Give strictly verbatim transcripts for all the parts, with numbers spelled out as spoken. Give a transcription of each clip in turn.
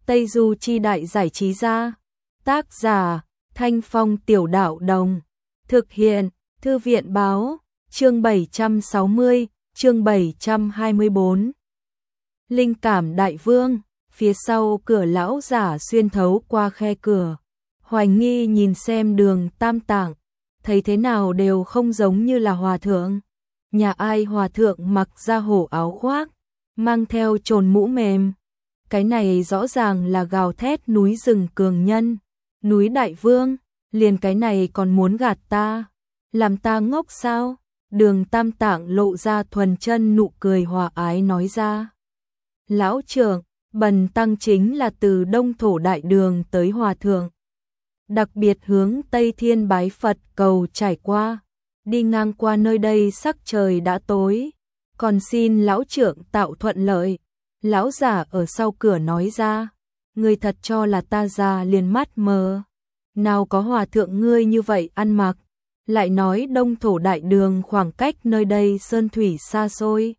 Tây Du Chi Đại Giải Trí Gia. Tác giả Thanh Phong Tiểu Đạo Đồng. Thực hiện Thư viện Báo. Chương bảy trăm sáu mươi, chương bảy trăm hai mươi bốn. Linh cảm đại vương. Phía sau cửa lão giả xuyên thấu qua khe cửa. Hoài nghi nhìn xem Đường Tam Tạng, thấy thế nào đều không giống như là hòa thượng. Nhà ai hòa thượng mặc da hổ áo khoác, mang theo trồn mũ mềm. Cái này rõ ràng là gào thét núi rừng cường nhân, núi đại vương, liền cái này còn muốn gạt ta, làm ta ngốc sao? Đường Tam Tạng lộ ra thuần chân nụ cười hòa ái nói ra. Lão trưởng, bần tăng chính là từ Đông Thổ Đại Đường tới hòa thượng. Đặc biệt hướng Tây Thiên bái Phật cầu trải qua, đi ngang qua nơi đây sắc trời đã tối, còn xin lão trưởng tạo thuận lợi. Lão giả ở sau cửa nói ra, ngươi thật cho là ta già liền mắt mờ, nào có hòa thượng ngươi như vậy ăn mặc, lại nói Đông Thổ Đại Đường khoảng cách nơi đây sơn thủy xa xôi,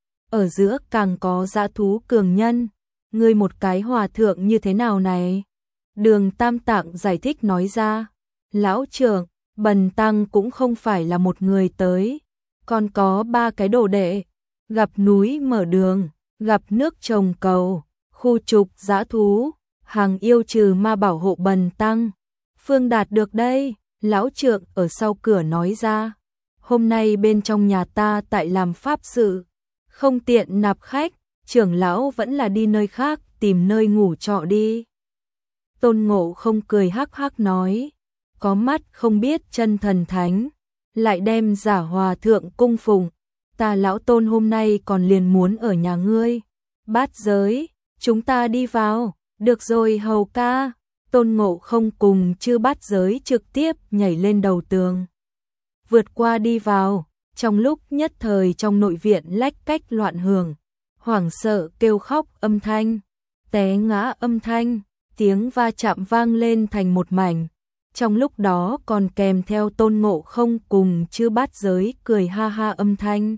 ở giữa càng có dã thú cường nhân, ngươi một cái hòa thượng như thế nào này? Đường Tam Tạng giải thích nói ra, lão trưởng, bần tăng cũng không phải là một người tới, còn có ba cái đồ đệ, gặp núi mở đường, gặp nước trồng cầu, khu trục dã thú, hàng yêu trừ ma bảo hộ bần tăng. Phương đạt được đây, lão trưởng ở sau cửa nói ra, hôm nay bên trong nhà ta tại làm pháp sự, không tiện nạp khách, trưởng lão vẫn là đi nơi khác tìm nơi ngủ trọ đi. Tôn Ngộ Không cười hắc hắc nói, có mắt không biết chân thần thánh, lại đem giả hòa thượng cung phụng, ta lão Tôn hôm nay còn liền muốn ở nhà ngươi. Bát giới, chúng ta đi vào, được rồi hầu ca. Tôn Ngộ Không cùng chư bát giới trực tiếp nhảy lên đầu tường, vượt qua đi vào, trong lúc nhất thời trong nội viện lách cách loạn hưởng, hoảng sợ kêu khóc âm thanh, té ngã âm thanh, tiếng va chạm vang lên thành một mảnh. Trong lúc đó còn kèm theo Tôn Ngộ Không cùng chư bát giới cười ha ha âm thanh.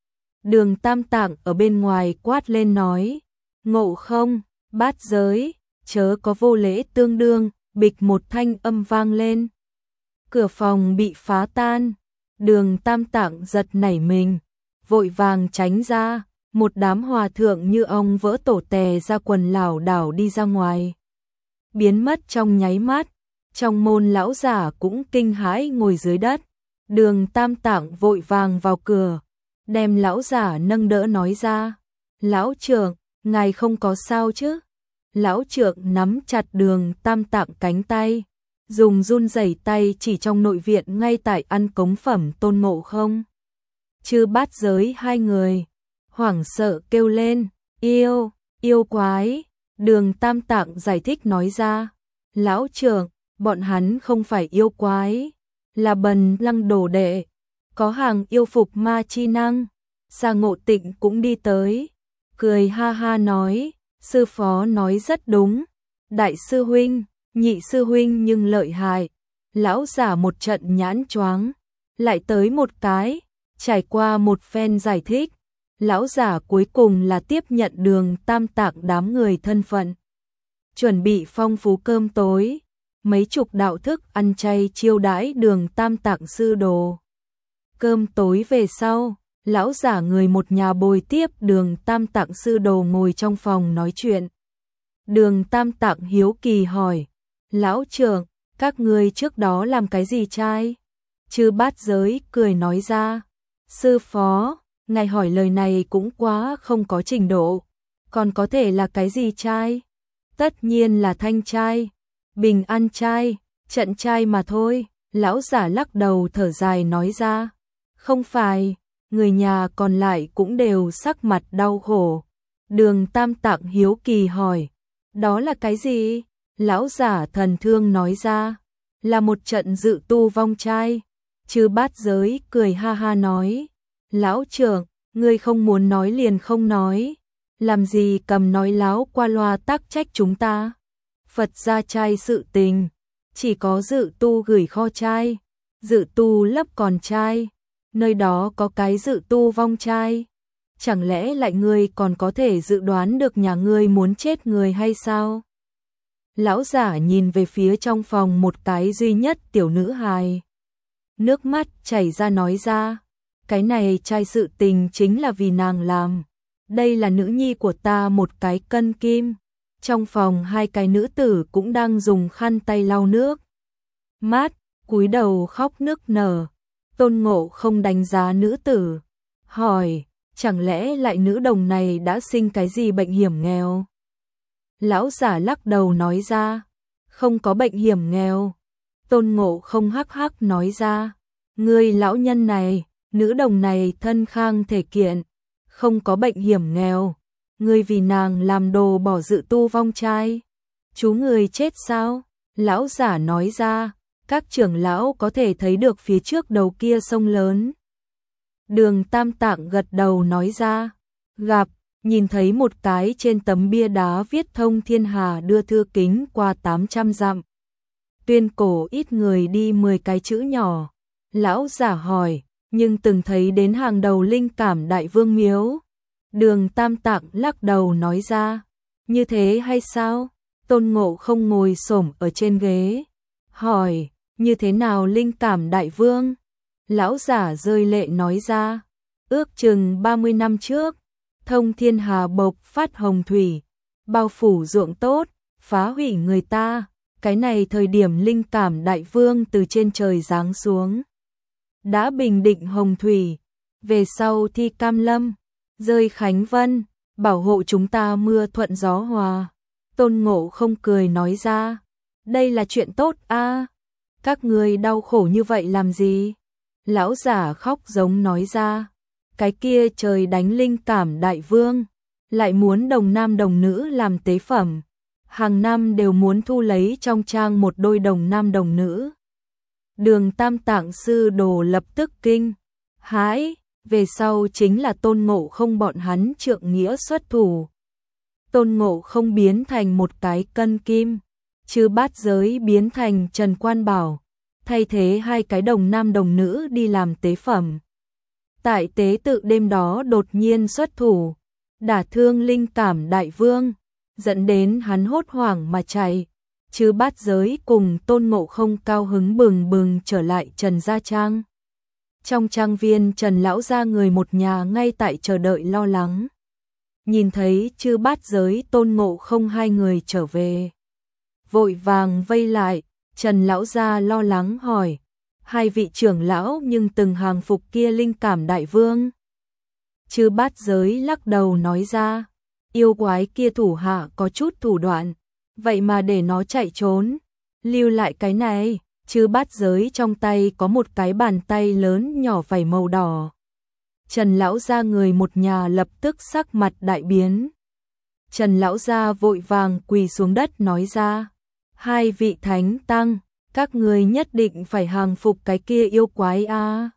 Đường Tam Tạng ở bên ngoài quát lên nói, Ngộ Không, bát giới, chớ có vô lễ tương đương, bịch một thanh âm vang lên. Cửa phòng bị phá tan, Đường Tam Tạng giật nảy mình, vội vàng tránh ra, một đám hòa thượng như ong vỡ tổ tè ra quần lảo đảo đi ra ngoài. Biến mất trong nháy mắt, trong môn lão giả cũng kinh hãi ngồi dưới đất. Đường Tam Tạng vội vàng vào cửa, đem lão giả nâng đỡ nói ra, lão trưởng, ngài không có sao chứ? Lão trưởng nắm chặt Đường Tam Tạng cánh tay, dùng run rẩy tay chỉ trong nội viện ngay tại ăn cống phẩm Tôn Ngộ Không. Chư bát giới hai người, hoảng sợ kêu lên, yêu, yêu quái. Đường Tam Tạng giải thích nói ra, lão trưởng, bọn hắn không phải yêu quái, là bần lăng đồ đệ, có hàng yêu phục ma chi năng. Sa Ngộ Tịnh cũng đi tới, cười ha ha nói, sư phó nói rất đúng, đại sư huynh, nhị sư huynh nhưng lợi hại. Lão giả một trận nhãn choáng, lại tới một cái, trải qua một phen giải thích, lão giả cuối cùng là tiếp nhận Đường Tam Tạng đám người thân phận. Chuẩn bị phong phú cơm tối, mấy chục đạo thức ăn chay chiêu đãi Đường Tam Tạng sư đồ. Cơm tối về sau, lão giả người một nhà bồi tiếp Đường Tam Tạng sư đồ ngồi trong phòng nói chuyện. Đường Tam Tạng hiếu kỳ hỏi, lão trưởng, các ngươi trước đó làm cái gì trai? Chư bát giới cười nói ra, sư phó, ngài hỏi lời này cũng quá không có trình độ, còn có thể là cái gì trai? Tất nhiên là thanh trai, bình an trai, trận trai mà thôi. Lão giả lắc đầu thở dài nói ra, không phải. Người nhà còn lại cũng đều sắc mặt đau khổ. Đường Tam Tạng hiếu kỳ hỏi, đó là cái gì? Lão giả thần thương nói ra, là một trận dự tu vong trai. Chư bát giới cười ha ha nói, lão trưởng, ngươi không muốn nói liền không nói, làm gì cầm nói láo qua loa tác trách chúng ta. Phật gia trai sự tình, chỉ có dự tu gửi kho trai, dự tu lấp còn trai, nơi đó có cái dự tu vong trai. Chẳng lẽ lại ngươi còn có thể dự đoán được nhà ngươi muốn chết người hay sao? Lão giả nhìn về phía trong phòng một cái duy nhất tiểu nữ hài. Nước mắt chảy ra nói ra, cái này trai sự tình chính là vì nàng làm. Đây là nữ nhi của ta một cái cân kim. Trong phòng hai cái nữ tử cũng đang dùng khăn tay lau nước mắt, cúi đầu khóc nức nở. Tôn Ngộ không đánh giá nữ tử, hỏi, chẳng lẽ lại nữ đồng này đã sinh cái gì bệnh hiểm nghèo? Lão giả lắc đầu nói ra, không có bệnh hiểm nghèo. Tôn Ngộ không hắc hắc nói ra, ngươi lão nhân này, nữ đồng này thân khang thể kiện, không có bệnh hiểm nghèo. Ngươi vì nàng làm đồ bỏ dự tu vong trai. Chú người chết sao? Lão giả nói ra, các trưởng lão có thể thấy được phía trước đầu kia sông lớn. Đường Tam Tạng gật đầu nói ra, gặp, nhìn thấy một cái trên tấm bia đá viết Thông Thiên Hà đưa thư kính qua tám trăm dặm. Tuyên cổ ít người đi mười cái chữ nhỏ. Lão giả hỏi, nhưng từng thấy đến hàng đầu linh cảm đại vương miếu. Đường Tam Tạng lắc đầu nói ra, như thế hay sao? Tôn Ngộ không ngồi xổm ở trên ghế, hỏi, như thế nào linh cảm đại vương? Lão giả rơi lệ nói ra, ước chừng ba mươi năm trước, Thông Thiên Hà bộc phát hồng thủy, bao phủ ruộng tốt, phá hủy người ta. Cái này thời điểm linh cảm đại vương từ trên trời giáng xuống, đã bình định hồng thủy. Về sau thi Cam Lâm, rơi Khánh Vân, bảo hộ chúng ta mưa thuận gió hòa. Tôn Ngộ không cười nói ra, đây là chuyện tốt a. Các ngươi đau khổ như vậy làm gì? Lão giả khóc giống nói ra, cái kia trời đánh linh cảm đại vương, lại muốn đồng nam đồng nữ làm tế phẩm. Hàng năm đều muốn thu lấy trong trang một đôi đồng nam đồng nữ. Đường Tam Tạng sư đồ lập tức kinh hãi, về sau chính là Tôn Ngộ không bọn hắn trượng nghĩa xuất thủ. Tôn Ngộ không biến thành một cái cân kim, Chư Bát Giới biến thành Trần Quan Bảo, thay thế hai cái đồng nam đồng nữ đi làm tế phẩm. Tại tế tự đêm đó đột nhiên xuất thủ, đả thương linh cảm đại vương, dẫn đến hắn hốt hoảng mà chạy. Chư Bát Giới cùng Tôn Ngộ không cao hứng bừng bừng trở lại Trần Gia Trang. Trong trang viên Trần lão gia người một nhà ngay tại chờ đợi lo lắng. Nhìn thấy Chư Bát Giới Tôn Ngộ không hai người trở về, vội vàng vây lại. Trần lão gia lo lắng hỏi, hai vị trưởng lão nhưng từng hàng phục kia linh cảm đại vương? Chư Bát Giới lắc đầu nói ra, yêu quái kia thủ hạ có chút thủ đoạn, vậy mà để nó chạy trốn, lưu lại cái này. Chư Bát Giới trong tay có một cái bàn tay lớn nhỏ vảy màu đỏ. Trần lão gia người một nhà lập tức sắc mặt đại biến. Trần lão gia vội vàng quỳ xuống đất nói ra, hai vị thánh tăng, các ngươi nhất định phải hàng phục cái kia yêu quái a.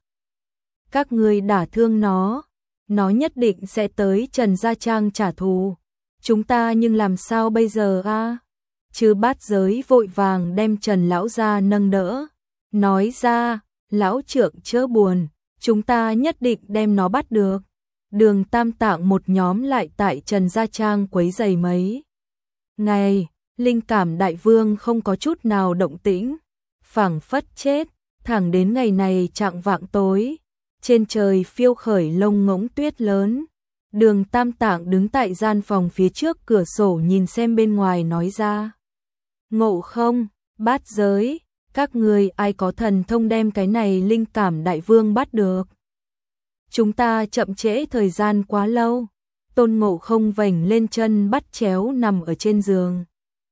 Các ngươi đả thương nó, nó nhất định sẽ tới Trần Gia Trang trả thù. Chúng ta nhưng làm sao bây giờ a? Chư Bát Giới vội vàng đem Trần lão gia nâng đỡ, nói ra, lão trưởng chớ buồn, chúng ta nhất định đem nó bắt được. Đường Tam Tạng một nhóm lại tại Trần Gia Trang quấy rầy mấy ngày, linh cảm đại vương không có chút nào động tĩnh, phảng phất chết. Thẳng đến ngày này chạng vạng tối, trên trời phiêu khởi lông ngỗng tuyết lớn. Đường Tam Tạng đứng tại gian phòng phía trước cửa sổ nhìn xem bên ngoài nói ra, Ngộ không, Bát Giới, các người ai có thần thông đem cái này linh cảm đại vương bắt được? Chúng ta chậm trễ thời gian quá lâu. Tôn Ngộ không vểnh lên chân bắt chéo nằm ở trên giường.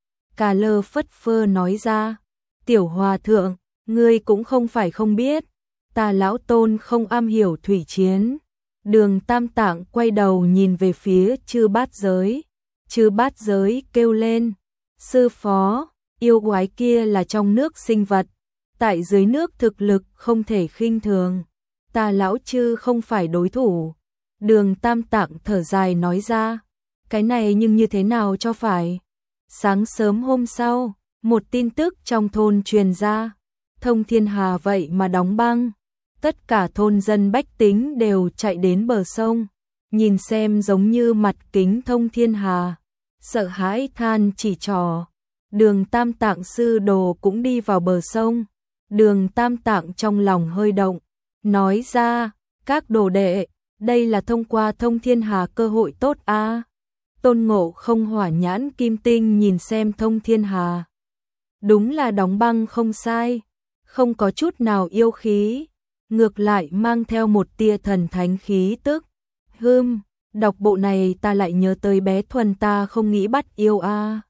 Cà lơ phất phơ nói ra, tiểu hòa thượng, ngươi cũng không phải không biết, ta lão Tôn không am hiểu thủy chiến. Đường Tam Tạng quay đầu nhìn về phía Chư Bát Giới. Chư Bát Giới kêu lên, sư phó, yêu quái kia là trong nước sinh vật, tại dưới nước thực lực không thể khinh thường, ta lão chư không phải đối thủ. Đường Tam Tạng thở dài nói ra, cái này nhưng như thế nào cho phải. Sáng sớm hôm sau, một tin tức trong thôn truyền ra, Thông Thiên Hà vậy mà đóng băng. Tất cả thôn dân bách tính đều chạy đến bờ sông, nhìn xem giống như mặt kính Thông Thiên Hà, sợ hãi than chỉ trỏ. Đường Tam Tạng sư đồ cũng đi vào bờ sông. Đường Tam Tạng trong lòng hơi động, nói ra, các đồ đệ, đây là thông qua thông thiên hà cơ hội tốt a. À. Tôn Ngộ Không hỏa nhãn kim tinh nhìn xem thông thiên hà. Đúng là đóng băng không sai, không có chút nào yêu khí, ngược lại mang theo một tia thần thánh khí tức. Hừm, đọc bộ này ta lại nhớ tới bé Thuần ta không nghĩ bắt yêu a. À.